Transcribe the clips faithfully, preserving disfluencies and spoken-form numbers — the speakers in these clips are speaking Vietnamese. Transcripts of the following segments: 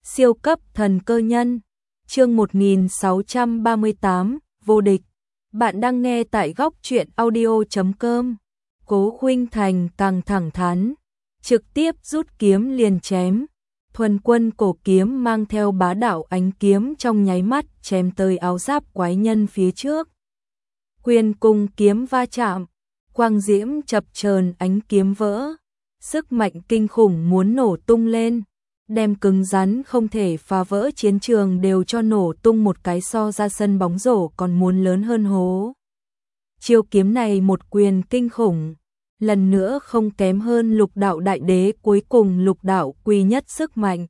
Siêu cấp thần cơ nhân, chương một nghìn sáu trăm ba mươi tám, vô địch. Bạn đang nghe tại góc truyện audio chấm com. Cố Khuynh Thành càng thẳng thắn, trực tiếp rút kiếm liền chém. Thuần quân cổ kiếm mang theo bá đạo ánh kiếm trong nháy mắt chém tới áo giáp quái nhân phía trước. Quyền cùng kiếm va chạm, quang diễm chập chờn, ánh kiếm vỡ, sức mạnh kinh khủng muốn nổ tung lên, đem cứng rắn không thể phá vỡ chiến trường đều cho nổ tung một cái, so ra sân bóng rổ còn muốn lớn hơn hố. Chiêu kiếm này một quyền kinh khủng, lần nữa không kém hơn lục đạo đại đế cuối cùng lục đạo quy nhất sức mạnh.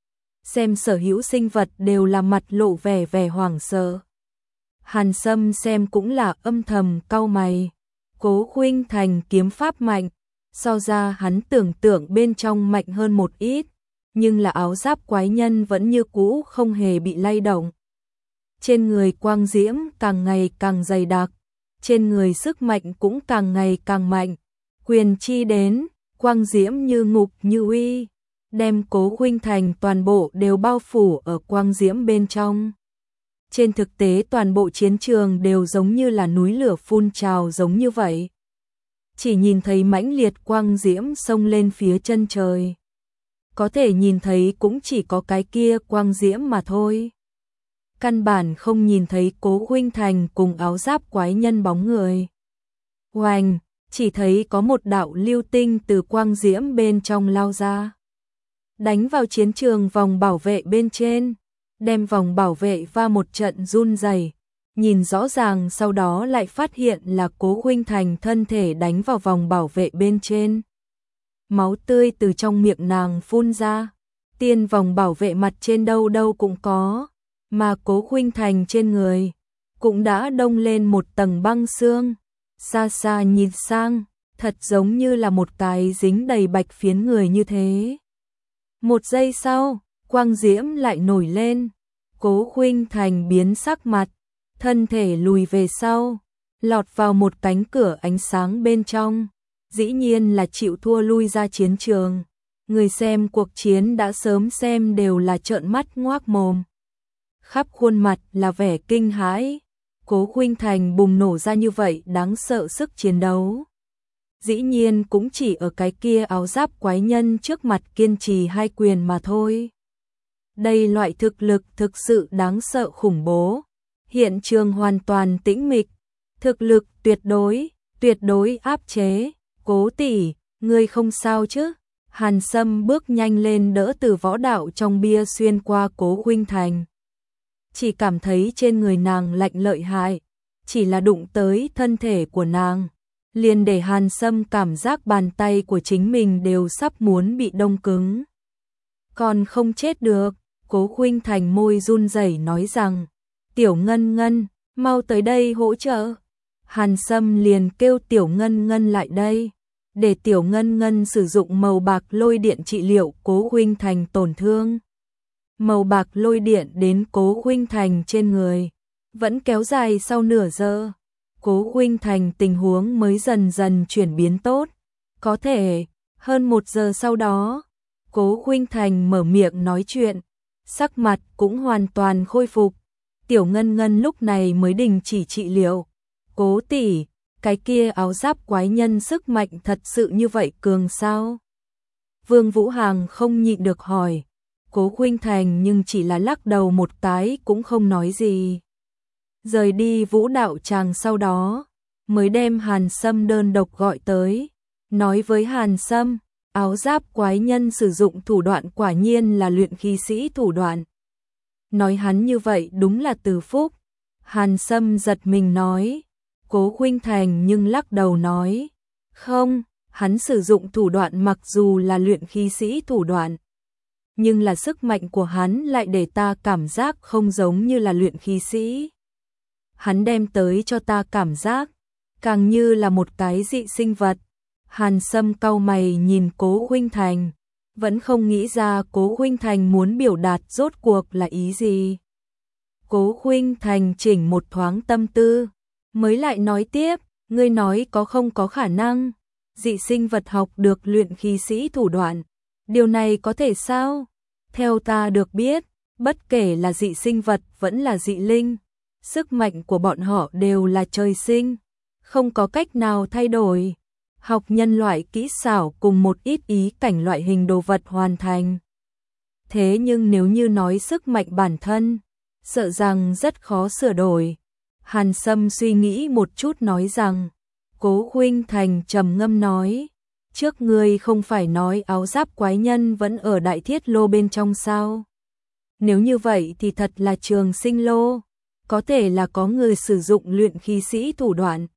Xem sở hữu sinh vật đều là mặt lộ vẻ vẻ hoảng sợ. Hàn Sâm xem cũng là âm thầm cau mày. Cố Khuynh Thành kiếm pháp mạnh, so ra hắn tưởng tượng bên trong mạnh hơn một ít, nhưng là áo giáp quái nhân vẫn như cũ không hề bị lay động. Trên người quang diễm càng ngày càng dày đặc, trên người sức mạnh cũng càng ngày càng mạnh. Quyền chi đến, quang diễm như ngục như uy, đem Cố Khuynh Thành toàn bộ đều bao phủ ở quang diễm bên trong. Trên thực tế toàn bộ chiến trường đều giống như là núi lửa phun trào giống như vậy. Chỉ nhìn thấy mãnh liệt quang diễm xông lên phía chân trời. Có thể nhìn thấy cũng chỉ có cái kia quang diễm mà thôi. Căn bản không nhìn thấy Cố Khuynh Thành cùng áo giáp quái nhân bóng người. Oanh, chỉ thấy có một đạo lưu tinh từ quang diễm bên trong lao ra. Đánh vào chiến trường vòng bảo vệ bên trên, đem vòng bảo vệ va một trận run rẩy. Nhìn rõ ràng sau đó lại phát hiện là Cố Khuynh Thành thân thể đánh vào vòng bảo vệ bên trên. Máu tươi từ trong miệng nàng phun ra, tiên vòng bảo vệ mặt trên đâu đâu cũng có, mà Cố Khuynh Thành trên người cũng đã đông lên một tầng băng xương. Xa xa nhìn sang, thật giống như là một cái dính đầy bạch phiến người như thế. Một giây sau, quang diễm lại nổi lên, Cố Khuynh Thành biến sắc mặt, thân thể lùi về sau, lọt vào một cánh cửa ánh sáng bên trong. Dĩ nhiên là chịu thua lui ra chiến trường. Người xem cuộc chiến đã sớm xem đều là trợn mắt ngoác mồm. Khắp khuôn mặt là vẻ kinh hãi. Cố Khuynh Thành bùng nổ ra như vậy đáng sợ sức chiến đấu. Dĩ nhiên cũng chỉ ở cái kia áo giáp quái nhân trước mặt kiên trì hai quyền mà thôi. Đây loại thực lực thực sự đáng sợ khủng bố. Hiện trường hoàn toàn tĩnh mịch. Thực lực tuyệt đối, tuyệt đối áp chế. Cố tỷ, ngươi không sao chứ? Hàn Sâm bước nhanh lên đỡ từ võ đạo trong bia xuyên qua Cố Khuynh Thành. Chỉ cảm thấy trên người nàng lạnh lợi hại, chỉ là đụng tới thân thể của nàng, liền để Hàn Sâm cảm giác bàn tay của chính mình đều sắp muốn bị đông cứng. Còn không chết được, Cố Khuynh Thành môi run rẩy nói rằng, Tiểu Ngân Ngân, mau tới đây hỗ trợ. Hàn Sâm liền kêu Tiểu Ngân Ngân lại đây, để Tiểu Ngân Ngân sử dụng màu bạc lôi điện trị liệu Cố Khuynh Thành tổn thương. Màu bạc lôi điện đến Cố Khuynh Thành trên người, vẫn kéo dài sau nửa giờ. Cố Khuynh Thành tình huống mới dần dần chuyển biến tốt. Có thể, hơn một giờ sau đó, Cố Khuynh Thành mở miệng nói chuyện, sắc mặt cũng hoàn toàn khôi phục. Tiểu Ngân Ngân lúc này mới đình chỉ trị liệu. Cố tỷ, cái kia áo giáp quái nhân sức mạnh thật sự như vậy cường sao? Vương Vũ Hàng không nhịn được hỏi. Cố Khuynh Thành nhưng chỉ là lắc đầu một cái cũng không nói gì. Rời đi vũ đạo tràng sau đó, mới đem Hàn Sâm đơn độc gọi tới. Nói với Hàn Sâm, áo giáp quái nhân sử dụng thủ đoạn quả nhiên là luyện khí sĩ thủ đoạn. Nói hắn như vậy đúng là từ phúc. Hàn Sâm giật mình nói. Cố Khuynh Thành nhưng lắc đầu nói, không, hắn sử dụng thủ đoạn mặc dù là luyện khí sĩ thủ đoạn, nhưng là sức mạnh của hắn lại để ta cảm giác không giống như là luyện khí sĩ. Hắn đem tới cho ta cảm giác, càng như là một cái dị sinh vật. Hàn Sâm cau mày nhìn Cố Khuynh Thành, vẫn không nghĩ ra Cố Khuynh Thành muốn biểu đạt rốt cuộc là ý gì. Cố Khuynh Thành chỉnh một thoáng tâm tư, mới lại nói tiếp, ngươi nói có không có khả năng, dị sinh vật học được luyện khí sĩ thủ đoạn, điều này có thể sao? Theo ta được biết, bất kể là dị sinh vật vẫn là dị linh, sức mạnh của bọn họ đều là trời sinh, không có cách nào thay đổi. Học nhân loại kỹ xảo cùng một ít ý cảnh loại hình đồ vật hoàn thành. Thế nhưng nếu như nói sức mạnh bản thân, sợ rằng rất khó sửa đổi. Hàn Sâm suy nghĩ một chút nói rằng, Cố Khuynh Thành trầm ngâm nói, trước ngươi không phải nói áo giáp quái nhân vẫn ở đại thiết lô bên trong sao? Nếu như vậy thì thật là trường sinh lô, có thể là có người sử dụng luyện khí sĩ thủ đoạn.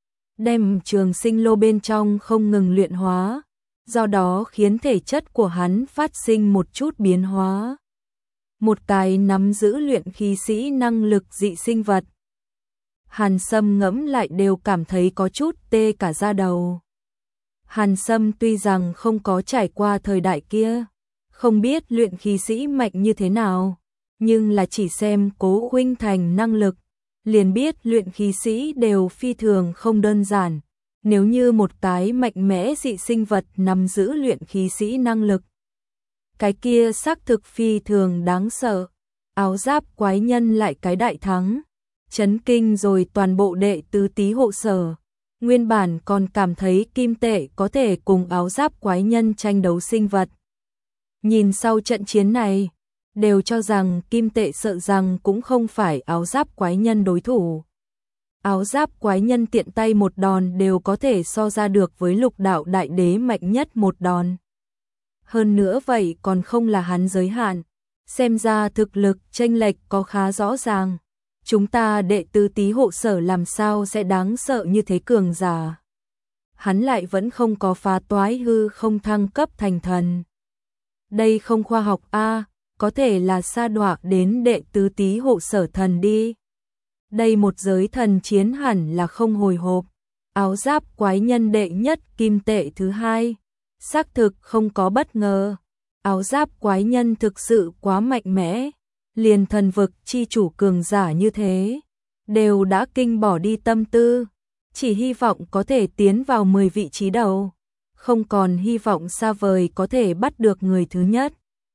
Đem trường sinh lô bên trong không ngừng luyện hóa, do đó khiến thể chất của hắn phát sinh một chút biến hóa. Một cái nắm giữ luyện khí sĩ năng lực dị sinh vật. Hàn Sâm ngẫm lại đều cảm thấy có chút tê cả da đầu. Hàn Sâm tuy rằng không có trải qua thời đại kia, không biết luyện khí sĩ mạnh như thế nào, nhưng là chỉ xem Cố Khuynh Thành năng lực, liền biết luyện khí sĩ đều phi thường không đơn giản. Nếu như một cái mạnh mẽ dị sinh vật nắm giữ luyện khí sĩ năng lực, cái kia xác thực phi thường đáng sợ. Áo giáp quái nhân lại cái đại thắng, chấn kinh rồi toàn bộ đệ tứ tý hộ sở. Nguyên bản còn cảm thấy kim tệ có thể cùng áo giáp quái nhân tranh đấu sinh vật. Nhìn sau trận chiến này, đều cho rằng kim tệ sợ rằng cũng không phải áo giáp quái nhân đối thủ. Áo giáp quái nhân tiện tay một đòn đều có thể so ra được với lục đạo đại đế mạnh nhất một đòn. Hơn nữa vậy còn không là hắn giới hạn, xem ra thực lực chênh lệch có khá rõ ràng. Chúng ta đệ tứ tý hộ sở làm sao sẽ đáng sợ như thế cường giả. Hắn lại vẫn không có phá toái hư không thăng cấp thành thần. Đây không khoa học a, có thể là sa đọa đến đệ tứ tý hộ sở thần đi. Đây một giới thần chiến hẳn là không hồi hộp. Áo giáp quái nhân đệ nhất kim tệ thứ hai, xác thực không có bất ngờ. Áo giáp quái nhân thực sự quá mạnh mẽ, liền thần vực chi chủ cường giả như thế, đều đã kinh bỏ đi tâm tư, chỉ hy vọng có thể tiến vào mười vị trí đầu, không còn hy vọng xa vời có thể bắt được người thứ nhất.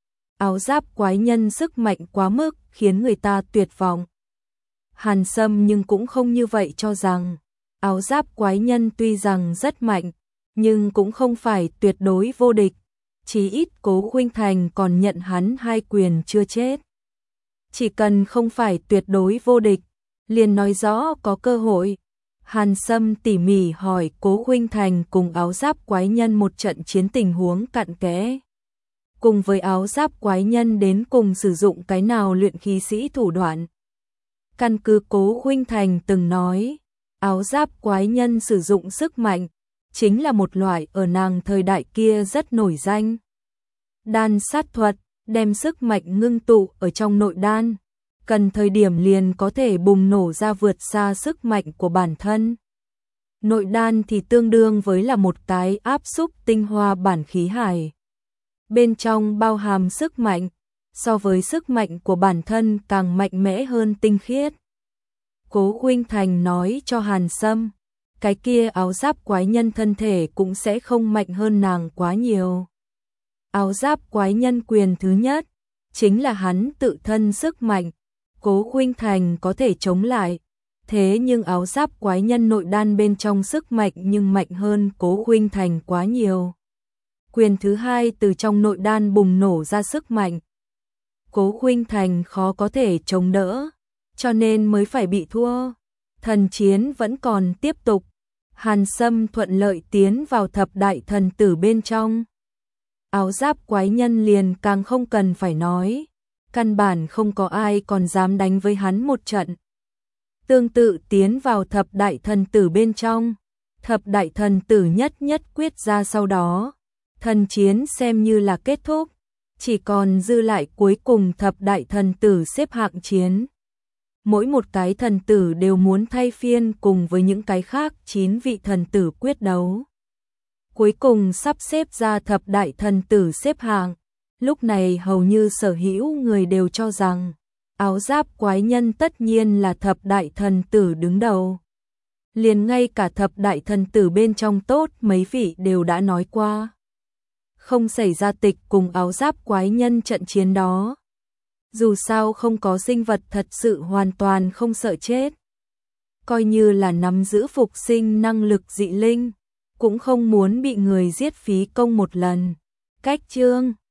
Áo giáp quái nhân sức mạnh quá mức khiến người ta tuyệt vọng. Hàn Sâm nhưng cũng không như vậy cho rằng, áo giáp quái nhân tuy rằng rất mạnh, nhưng cũng không phải tuyệt đối vô địch, chỉ ít Cố Khuynh Thành còn nhận hắn hai quyền chưa chết. Chỉ cần không phải tuyệt đối vô địch, liền nói rõ có cơ hội. Hàn Sâm tỉ mỉ hỏi Cố Khuynh Thành cùng áo giáp quái nhân một trận chiến tình huống cặn kẽ. Cùng với áo giáp quái nhân đến cùng sử dụng cái nào luyện khí sĩ thủ đoạn. Căn cứ Cố Khuynh Thành từng nói, áo giáp quái nhân sử dụng sức mạnh, chính là một loại ở nàng thời đại kia rất nổi danh. Đan sát thuật, đem sức mạnh ngưng tụ ở trong nội đan, cần thời điểm liền có thể bùng nổ ra vượt xa sức mạnh của bản thân. Nội đan thì tương đương với là một cái áp xúc tinh hoa bản khí hải. Bên trong bao hàm sức mạnh, so với sức mạnh của bản thân càng mạnh mẽ hơn tinh khiết. Cố Khuynh Thành nói cho Hàn Sâm, cái kia áo giáp quái nhân thân thể cũng sẽ không mạnh hơn nàng quá nhiều. Áo giáp quái nhân quyền thứ nhất, chính là hắn tự thân sức mạnh, Cố Khuynh Thành có thể chống lại. Thế nhưng áo giáp quái nhân nội đan bên trong sức mạnh nhưng mạnh hơn Cố Khuynh Thành quá nhiều. Quyền thứ hai từ trong nội đan bùng nổ ra sức mạnh. Cố Khuynh Thành khó có thể chống đỡ, cho nên mới phải bị thua. Thần chiến vẫn còn tiếp tục. Hàn Sâm thuận lợi tiến vào thập đại thần tử bên trong. Áo giáp quái nhân liền càng không cần phải nói, căn bản không có ai còn dám đánh với hắn một trận. Tương tự tiến vào thập đại thần tử bên trong, thập đại thần tử nhất nhất quyết ra sau đó, thần chiến xem như là kết thúc, chỉ còn dư lại cuối cùng thập đại thần tử xếp hạng chiến. Mỗi một cái thần tử đều muốn thay phiên cùng với những cái khác chín vị thần tử quyết đấu. Cuối cùng sắp xếp ra thập đại thần tử xếp hạng, lúc này hầu như sở hữu người đều cho rằng áo giáp quái nhân tất nhiên là thập đại thần tử đứng đầu. Liền ngay cả thập đại thần tử bên trong tốt mấy vị đều đã nói qua. không xảy ra tịch cùng áo giáp quái nhân trận chiến đó. Dù sao không có sinh vật thật sự hoàn toàn không sợ chết. Coi như là nắm giữ phục sinh năng lực dị linh, cũng không muốn bị người giết phí công một lần. Cách chương